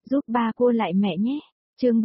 Giúp ba cua lại mẹ nhé. Chương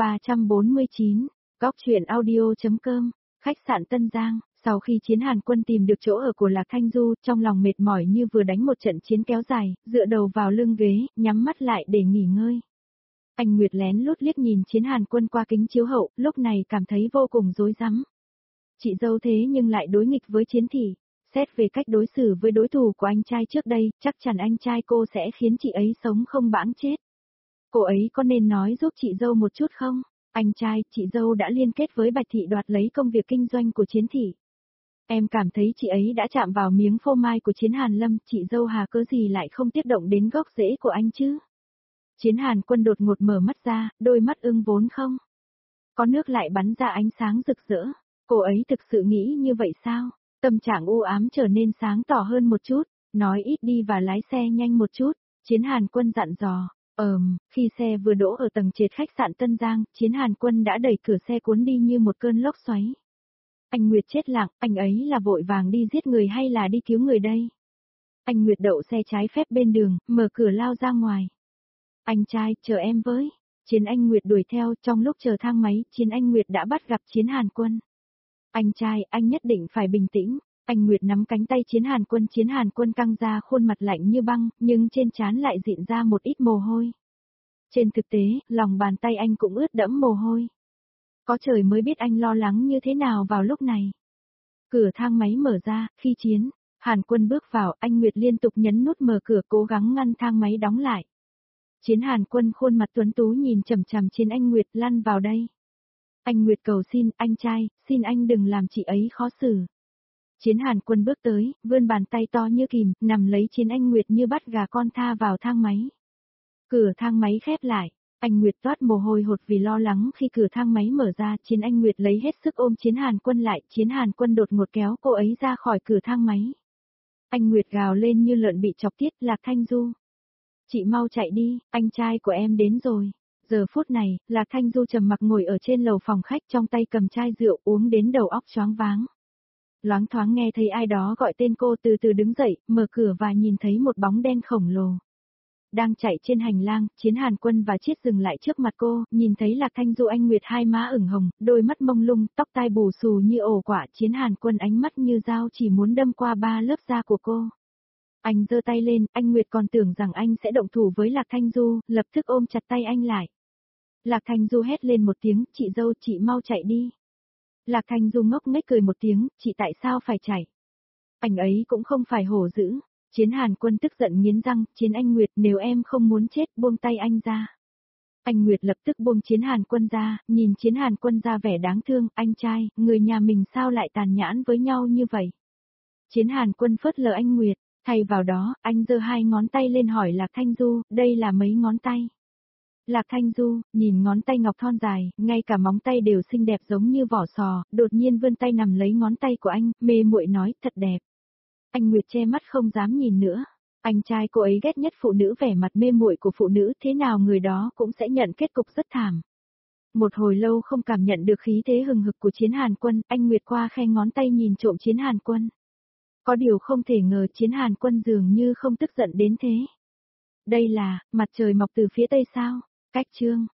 349, Góc truyện audio.com, khách sạn Tân Giang. Sau khi Chiến Hàn Quân tìm được chỗ ở của Lạc Thanh Du, trong lòng mệt mỏi như vừa đánh một trận chiến kéo dài, dựa đầu vào lưng ghế, nhắm mắt lại để nghỉ ngơi. Anh Nguyệt lén lút liếc nhìn Chiến Hàn Quân qua kính chiếu hậu, lúc này cảm thấy vô cùng rối rắm. Chị dâu thế nhưng lại đối nghịch với Chiến Thị. Xét về cách đối xử với đối thủ của anh trai trước đây, chắc chắn anh trai cô sẽ khiến chị ấy sống không bãng chết. Cô ấy có nên nói giúp chị dâu một chút không? Anh trai, chị dâu đã liên kết với Bạch Thị đoạt lấy công việc kinh doanh của Chiến Thị. Em cảm thấy chị ấy đã chạm vào miếng phô mai của Chiến Hàn Lâm, chị dâu hà cớ gì lại không tiếp động đến gốc rễ của anh chứ? Chiến Hàn Quân đột ngột mở mắt ra, đôi mắt ưng vốn không có nước lại bắn ra ánh sáng rực rỡ. Cô ấy thực sự nghĩ như vậy sao? Tâm trạng u ám trở nên sáng tỏ hơn một chút, nói ít đi và lái xe nhanh một chút. Chiến Hàn Quân dặn dò. Khi xe vừa đỗ ở tầng trệt khách sạn Tân Giang, Chiến Hàn Quân đã đẩy cửa xe cuốn đi như một cơn lốc xoáy. Anh Nguyệt chết lặng, anh ấy là vội vàng đi giết người hay là đi cứu người đây? Anh Nguyệt đậu xe trái phép bên đường, mở cửa lao ra ngoài. Anh trai, chờ em với. Chiến Anh Nguyệt đuổi theo, trong lúc chờ thang máy, Chiến Anh Nguyệt đã bắt gặp Chiến Hàn Quân. Anh trai, anh nhất định phải bình tĩnh. Anh Nguyệt nắm cánh tay Chiến Hàn Quân căng ra khuôn mặt lạnh như băng, nhưng trên trán lại dịn ra một ít mồ hôi. Trên thực tế, lòng bàn tay anh cũng ướt đẫm mồ hôi. Có trời mới biết anh lo lắng như thế nào vào lúc này. Cửa thang máy mở ra, khi Chiến Hàn Quân bước vào, anh Nguyệt liên tục nhấn nút mở cửa cố gắng ngăn thang máy đóng lại. Chiến Hàn Quân khuôn mặt tuấn tú nhìn chằm chằm trên anh Nguyệt, lăn vào đây. Anh Nguyệt cầu xin, anh trai, xin anh đừng làm chị ấy khó xử. Chiến Hàn Quân bước tới, vươn bàn tay to như kìm, nằm lấy Chiến Anh Nguyệt như bắt gà con tha vào thang máy. Cửa thang máy khép lại, anh Nguyệt toát mồ hôi hột vì lo lắng khi cửa thang máy mở ra, Chiến Anh Nguyệt lấy hết sức ôm Chiến Hàn Quân lại, Chiến Hàn Quân đột ngột kéo cô ấy ra khỏi cửa thang máy. Anh Nguyệt gào lên như lợn bị chọc tiết, Lạc Thanh Du. Chị mau chạy đi, anh trai của em đến rồi. Giờ phút này, Lạc Thanh Du trầm mặc ngồi ở trên lầu phòng khách trong tay cầm chai rượu uống đến đầu óc choáng váng. Loáng thoáng nghe thấy ai đó gọi tên cô từ từ đứng dậy, mở cửa và nhìn thấy một bóng đen khổng lồ. Đang chạy trên hành lang, Chiến Hàn Quân và Chiết dừng lại trước mặt cô, nhìn thấy Lạc Thanh Du anh Nguyệt hai má ửng hồng, đôi mắt mông lung, tóc tai bù xù như ổ quả, Chiến Hàn Quân ánh mắt như dao chỉ muốn đâm qua ba lớp da của cô. Anh giơ tay lên, anh Nguyệt còn tưởng rằng anh sẽ động thủ với Lạc Thanh Du, lập tức ôm chặt tay anh lại. Lạc Thanh Du hét lên một tiếng, chị dâu, chị mau chạy đi. Lạc Thanh Du ngốc nghếch cười một tiếng, chị tại sao phải chạy? Anh ấy cũng không phải hổ dữ. Chiến Hàn Quân tức giận nghiến răng, Chiến Anh Nguyệt, nếu em không muốn chết, buông tay anh ra. Anh Nguyệt lập tức buông Chiến Hàn Quân ra, nhìn Chiến Hàn Quân ra vẻ đáng thương, anh trai, người nhà mình sao lại tàn nhẫn với nhau như vậy? Chiến Hàn Quân phớt lờ anh Nguyệt, thay vào đó, anh giơ hai ngón tay lên hỏi Lạc Thanh Du, đây là mấy ngón tay? Lạc Thanh Du, nhìn ngón tay ngọc thon dài, ngay cả móng tay đều xinh đẹp giống như vỏ sò, đột nhiên vươn tay nằm lấy ngón tay của anh, mê muội nói, thật đẹp. Anh Nguyệt che mắt không dám nhìn nữa. Anh trai cô ấy ghét nhất phụ nữ, vẻ mặt mê muội của phụ nữ, thế nào người đó cũng sẽ nhận kết cục rất thảm. Một hồi lâu không cảm nhận được khí thế hừng hực của Chiến Hàn Quân, anh Nguyệt qua khe ngón tay nhìn trộm Chiến Hàn Quân. Có điều không thể ngờ Chiến Hàn Quân dường như không tức giận đến thế. Đây là, mặt trời mọc từ phía tây sao? Cách chương.